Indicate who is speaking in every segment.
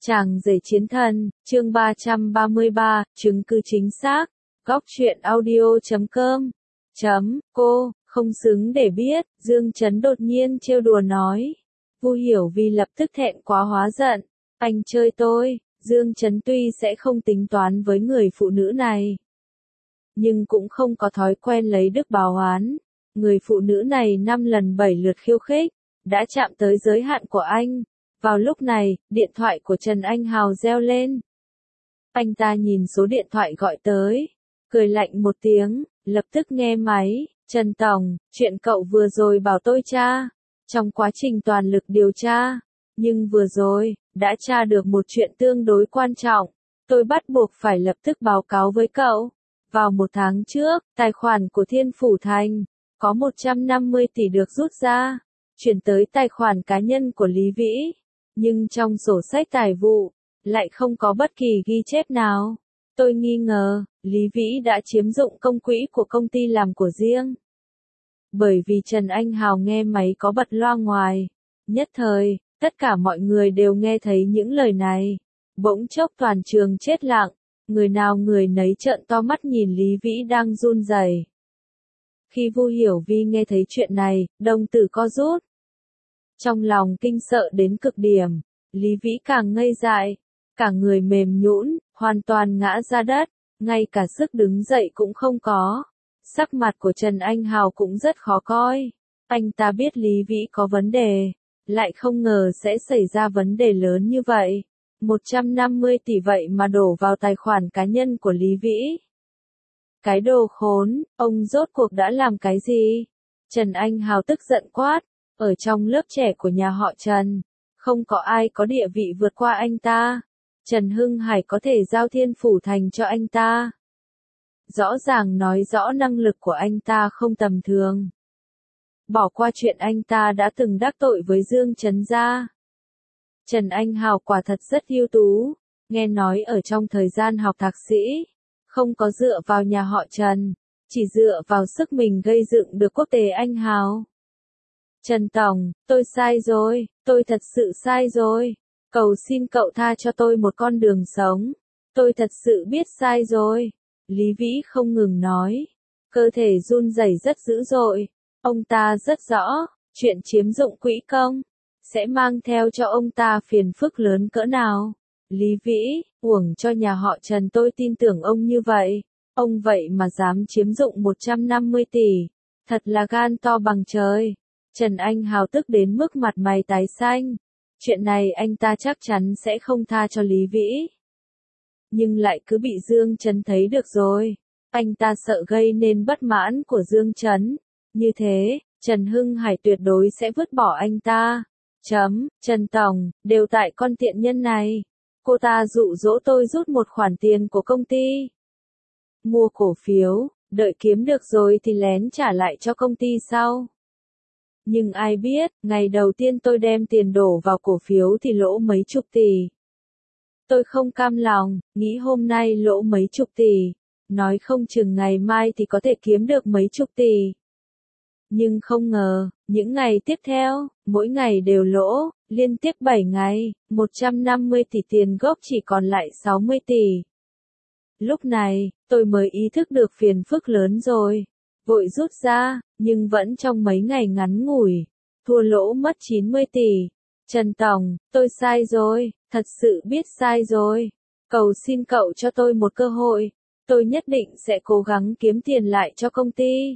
Speaker 1: Chàng rể chiến thần, chương 333, chứng cứ chính xác. Góc truyện audio.com. Cô, không xứng để biết, Dương Chấn đột nhiên trêu đùa nói. Vu Hiểu Vi lập tức thẹn quá hóa giận. Anh chơi tôi, Dương Chấn tuy sẽ không tính toán với người phụ nữ này, nhưng cũng không có thói quen lấy đức báo oán. Người phụ nữ này 5 lần 7 lượt khiêu khích, đã chạm tới giới hạn của anh. Vào lúc này, điện thoại của Trần Anh Hào reo lên. Anh ta nhìn số điện thoại gọi tới, cười lạnh một tiếng, lập tức nghe máy. Trần Tổng, chuyện cậu vừa rồi bảo tôi tra, trong quá trình toàn lực điều tra, nhưng vừa rồi, đã tra được một chuyện tương đối quan trọng, tôi bắt buộc phải lập tức báo cáo với cậu. Vào một tháng trước, tài khoản của Thiên Phủ Thành, có 150 tỷ được rút ra, chuyển tới tài khoản cá nhân của Lý Vĩ. Nhưng trong sổ sách tài vụ, lại không có bất kỳ ghi chép nào. Tôi nghi ngờ, Lý Vĩ đã chiếm dụng công quỹ của công ty làm của riêng. Bởi vì Trần Anh Hào nghe máy có bật loa ngoài. Nhất thời, tất cả mọi người đều nghe thấy những lời này. Bỗng chốc toàn trường chết lặng, người nào người nấy trợn to mắt nhìn Lý Vĩ đang run rẩy. Khi Vu Hiểu Vi nghe thấy chuyện này, đồng tử co rút. Trong lòng kinh sợ đến cực điểm, Lý Vĩ càng ngây dại, cả người mềm nhũn, hoàn toàn ngã ra đất, ngay cả sức đứng dậy cũng không có. Sắc mặt của Trần Anh Hào cũng rất khó coi. Anh ta biết Lý Vĩ có vấn đề, lại không ngờ sẽ xảy ra vấn đề lớn như vậy. 150 tỷ vậy mà đổ vào tài khoản cá nhân của Lý Vĩ. Cái đồ khốn, ông rốt cuộc đã làm cái gì? Trần Anh Hào tức giận quát. Ở trong lớp trẻ của nhà họ Trần, không có ai có địa vị vượt qua anh ta. Trần Hưng Hải có thể giao Thiên Phủ Thành cho anh ta. Rõ ràng nói rõ năng lực của anh ta không tầm thường. Bỏ qua chuyện anh ta đã từng đắc tội với Dương Chấn gia. Trần Anh Hào quả thật rất ưu tú, nghe nói ở trong thời gian học thạc sĩ, không có dựa vào nhà họ Trần, chỉ dựa vào sức mình gây dựng được quốc tế Anh Hào. Trần Tổng, tôi sai rồi, tôi thật sự sai rồi. Cầu xin cậu tha cho tôi một con đường sống. Tôi thật sự biết sai rồi. Lý Vĩ không ngừng nói. Cơ thể run rẩy rất dữ dội. Ông ta rất rõ, chuyện chiếm dụng quỹ công sẽ mang theo cho ông ta phiền phức lớn cỡ nào. Lý Vĩ, uổng cho nhà họ Trần tôi tin tưởng ông như vậy. Ông vậy mà dám chiếm dụng 150 tỷ. Thật là gan to bằng trời. Trần Anh Hào tức đến mức mặt mày tái xanh. Chuyện này anh ta chắc chắn sẽ không tha cho Lý Vĩ. Nhưng lại cứ bị Dương Chấn thấy được rồi. Anh ta sợ gây nên bất mãn của Dương Chấn. Như thế, Trần Hưng Hải tuyệt đối sẽ vứt bỏ anh ta. Trần Tổng, đều tại con tiện nhân này. Cô ta dụ dỗ tôi rút một khoản tiền của công ty. Mua cổ phiếu, đợi kiếm được rồi thì lén trả lại cho công ty sau. Nhưng ai biết, ngày đầu tiên tôi đem tiền đổ vào cổ phiếu thì lỗ mấy chục tỷ. Tôi không cam lòng, nghĩ hôm nay lỗ mấy chục tỷ, nói không chừng ngày mai thì có thể kiếm được mấy chục tỷ. Nhưng không ngờ, những ngày tiếp theo, mỗi ngày đều lỗ, liên tiếp 7 ngày, 150 tỷ tiền gốc chỉ còn lại 60 tỷ. Lúc này, tôi mới ý thức được phiền phức lớn rồi. Vội rút ra, nhưng vẫn trong mấy ngày ngắn ngủi, thua lỗ mất 90 tỷ. Trần Tổng, tôi sai rồi, thật sự biết sai rồi. Cầu xin cậu cho tôi một cơ hội, tôi nhất định sẽ cố gắng kiếm tiền lại cho công ty.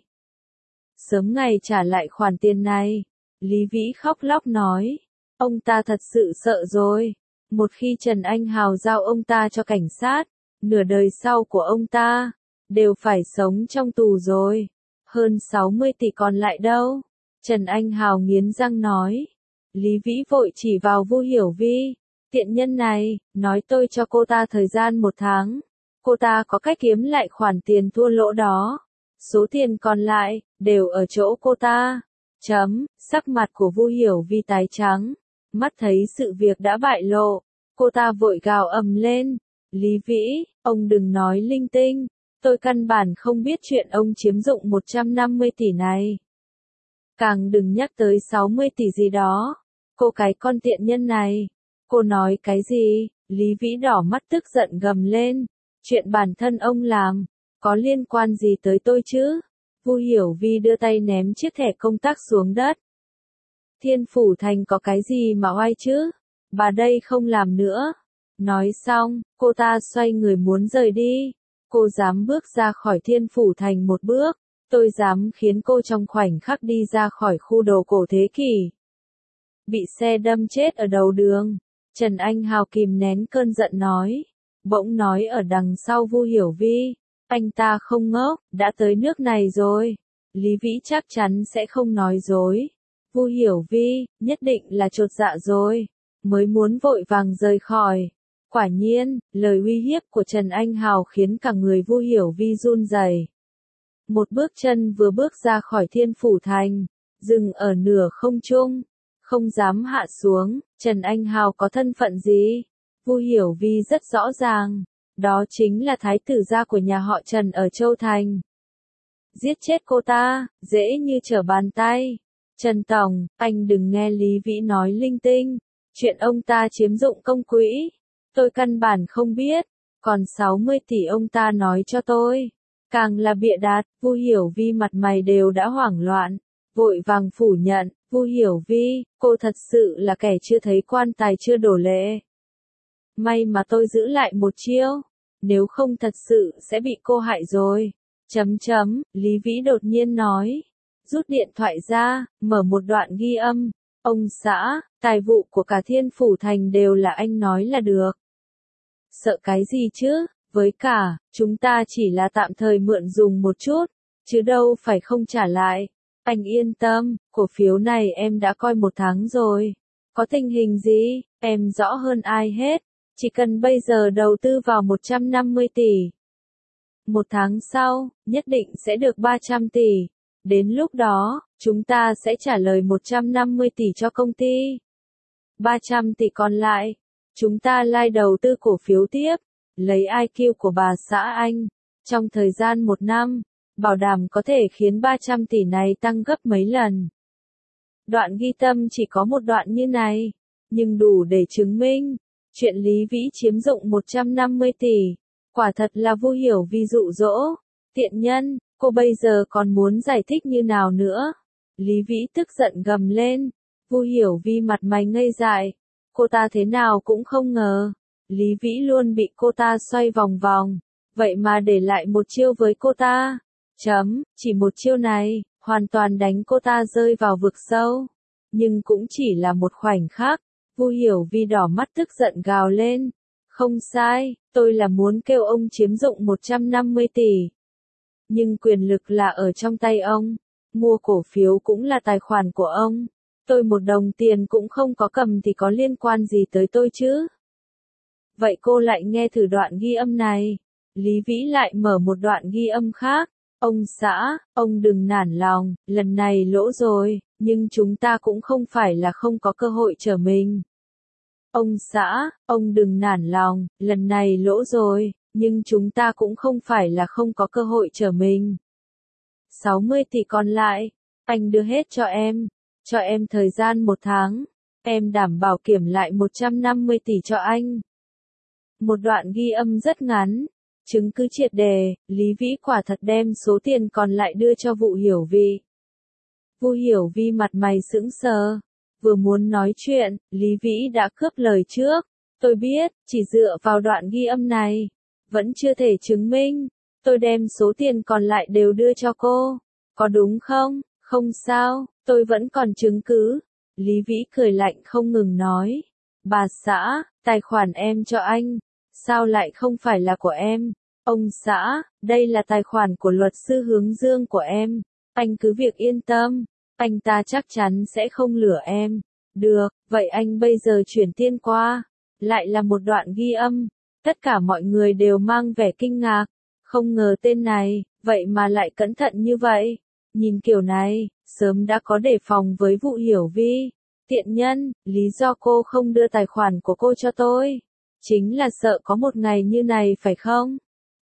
Speaker 1: Sớm ngày trả lại khoản tiền này. Lý Vĩ khóc lóc nói, ông ta thật sự sợ rồi. Một khi Trần Anh Hào giao ông ta cho cảnh sát, nửa đời sau của ông ta đều phải sống trong tù rồi. Hơn 60 tỷ còn lại đâu? Trần Anh Hào nghiến răng nói. Lý Vĩ vội chỉ vào Vu Hiểu Vi. Tiện nhân này, nói tôi cho cô ta thời gian 1 tháng. Cô ta có cách kiếm lại khoản tiền thua lỗ đó. Số tiền còn lại, đều ở chỗ cô ta. Sắc mặt của Vu Hiểu Vi tái trắng. Mắt thấy sự việc đã bại lộ. Cô ta vội gào ầm lên. Lý Vĩ, ông đừng nói linh tinh. Tôi căn bản không biết chuyện ông chiếm dụng 150 tỷ này. Càng đừng nhắc tới 60 tỷ gì đó. Cô cái con tiện nhân này. Cô nói cái gì? Lý Vĩ đỏ mắt tức giận gầm lên. Chuyện bản thân ông làm, có liên quan gì tới tôi chứ? Vu Hiểu Vi đưa tay ném chiếc thẻ công tác xuống đất. Thiên Phủ Thành có cái gì mà oai chứ? Bà đây không làm nữa. Nói xong, cô ta xoay người muốn rời đi. Cô dám bước ra khỏi Thiên Phủ Thành một bước, tôi dám khiến cô trong khoảnh khắc đi ra khỏi khu đồ cổ thế kỷ. Bị xe đâm chết ở đầu đường. Trần Anh Hào kìm nén cơn giận nói. Bỗng nói ở đằng sau Vu Hiểu Vi. Anh ta không ngốc, đã tới nước này rồi. Lý Vĩ chắc chắn sẽ không nói dối. Vu Hiểu Vi, nhất định là chột dạ rồi. Mới muốn vội vàng rời khỏi. Quả nhiên, lời uy hiếp của Trần Anh Hào khiến cả người Vu Hiểu Vi run rẩy. Một bước chân vừa bước ra khỏi Thiên Phủ Thành, dừng ở nửa không trung, không dám hạ xuống. Trần Anh Hào có thân phận gì? Vu Hiểu Vi rất rõ ràng, đó chính là thái tử gia của nhà họ Trần ở Châu Thành. Giết chết cô ta, dễ như trở bàn tay. Trần Tổng, anh đừng nghe Lý Vĩ nói linh tinh. Chuyện ông ta chiếm dụng công quỹ, tôi căn bản không biết. Còn 60 tỷ ông ta nói cho tôi, càng là bịa đặt. Vu Hiểu Vi mặt mày đều đã hoảng loạn, vội vàng phủ nhận. Vu Hiểu Vi, cô thật sự là kẻ chưa thấy quan tài chưa đổ lệ. May mà tôi giữ lại một chiêu, nếu không thật sự sẽ bị cô hại rồi. Lý Vĩ đột nhiên nói, rút điện thoại ra, mở một đoạn ghi âm. Ông xã, tài vụ của cả Thiên Phủ Thành đều là anh nói là được. Sợ cái gì chứ, với cả, chúng ta chỉ là tạm thời mượn dùng một chút, chứ đâu phải không trả lại. Anh yên tâm, cổ phiếu này em đã coi 1 tháng rồi. Có tình hình gì, em rõ hơn ai hết. Chỉ cần bây giờ đầu tư vào 150 tỷ. 1 tháng sau, nhất định sẽ được 300 tỷ. Đến lúc đó, chúng ta sẽ trả lời 150 tỷ cho công ty. 300 tỷ còn lại, chúng ta lai đầu tư cổ phiếu tiếp, lấy IQ của bà xã anh. Trong thời gian 1 năm, bảo đảm có thể khiến 300 tỷ này tăng gấp mấy lần. Đoạn ghi tâm chỉ có một đoạn như này, nhưng đủ để chứng minh, chuyện Lý Vĩ chiếm dụng 150 tỷ, quả thật là Vu Hiểu Vi dụ dỗ. Tiện nhân, cô bây giờ còn muốn giải thích như nào nữa? Lý Vĩ tức giận gầm lên. Vu Hiểu Vi mặt mày ngây dại. Cô ta thế nào cũng không ngờ, Lý Vĩ luôn bị cô ta xoay vòng vòng, vậy mà để lại một chiêu với cô ta. Chỉ một chiêu này, hoàn toàn đánh cô ta rơi vào vực sâu. Nhưng cũng chỉ là một khoảnh khắc, Vu Hiểu Vi đỏ mắt tức giận gào lên. Không sai, tôi là muốn kêu ông chiếm dụng 150 tỷ. Nhưng quyền lực là ở trong tay ông, mua cổ phiếu cũng là tài khoản của ông. Tôi 1 đồng tiền cũng không có cầm thì có liên quan gì tới tôi chứ? Vậy cô lại nghe thử đoạn ghi âm này. Lý Vĩ lại mở một đoạn ghi âm khác. Ông xã, ông đừng nản lòng, lần này lỗ rồi, nhưng chúng ta cũng không phải là không có cơ hội trở mình. Ông xã, ông đừng nản lòng, lần này lỗ rồi, nhưng chúng ta cũng không phải là không có cơ hội trở mình. 60 tỷ còn lại, anh đưa hết cho em thời gian 1 tháng, em đảm bảo kiểm lại 150 tỷ cho anh. Một đoạn ghi âm rất ngắn, chứng cứ triệt đề, Lý Vĩ quả thật đem số tiền còn lại đưa cho Vu Hiểu Vi. Vu Hiểu Vi mặt mày sững sờ, vừa muốn nói chuyện, Lý Vĩ đã cướp lời trước. Tôi biết, chỉ dựa vào đoạn ghi âm này, vẫn chưa thể chứng minh. Tôi đem số tiền còn lại đều đưa cho cô. Có đúng không? Không sao, tôi vẫn còn chứng cứ. Lý Vĩ cười lạnh không ngừng nói. Bà xã, tài khoản em cho anh, sao lại không phải là của em? Ông xã, đây là tài khoản của luật sư Hướng Dương của em. Anh cứ việc yên tâm, anh ta chắc chắn sẽ không lừa em. Được, vậy anh bây giờ chuyển tiền qua. Lại là một đoạn ghi âm. Tất cả mọi người đều mang vẻ kinh ngạc. Không ngờ tên này, vậy mà lại cẩn thận như vậy. Nhìn kiểu này, sớm đã có đề phòng với Vu Hiểu Vi. Tiện nhân, lý do cô không đưa tài khoản của cô cho tôi, chính là sợ có một ngày như này phải không?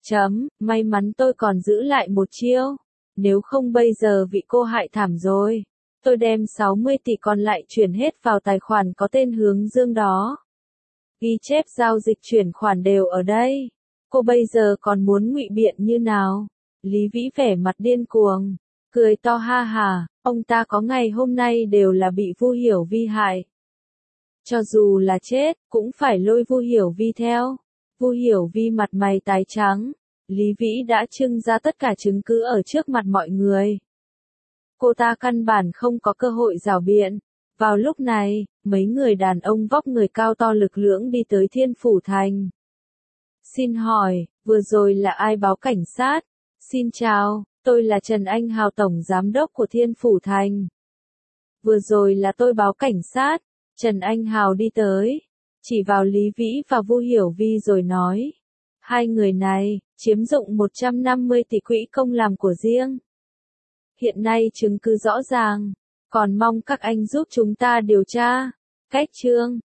Speaker 1: May mắn tôi còn giữ lại một chiêu. Nếu không bây giờ bị cô hại thảm rồi. Tôi đem 60 tỷ còn lại chuyển hết vào tài khoản có tên Hướng Dương đó. ghi chép giao dịch chuyển khoản đều ở đây. Cô bây giờ còn muốn ngụy biện như nào? Lý Vĩ vẻ mặt điên cuồng, cười to ha hả, ông ta có ngày hôm nay đều là bị Vu Hiểu Vi hại. Cho dù là chết, cũng phải lôi Vu Hiểu Vi theo. Vu Hiểu Vi mặt mày tái trắng, Lý Vĩ đã trưng ra tất cả chứng cứ ở trước mặt mọi người. Cô ta căn bản không có cơ hội rảo biện. Vào lúc này, mấy người đàn ông vóc người cao to lực lưỡng đi tới Thiên Phủ Thành. Xin hỏi, vừa rồi là ai báo cảnh sát? Xin chào, tôi là Trần Anh Hào Tổng Giám đốc của Thiên Phủ Thành. Vừa rồi là tôi báo cảnh sát. Trần Anh Hào đi tới, chỉ vào Lý Vĩ và Vu Hiểu Vi rồi nói. Hai người này, chiếm dụng 150 tỷ quỹ công làm của riêng. Hiện nay chứng cứ rõ ràng, còn mong các anh giúp chúng ta điều tra. Cách chương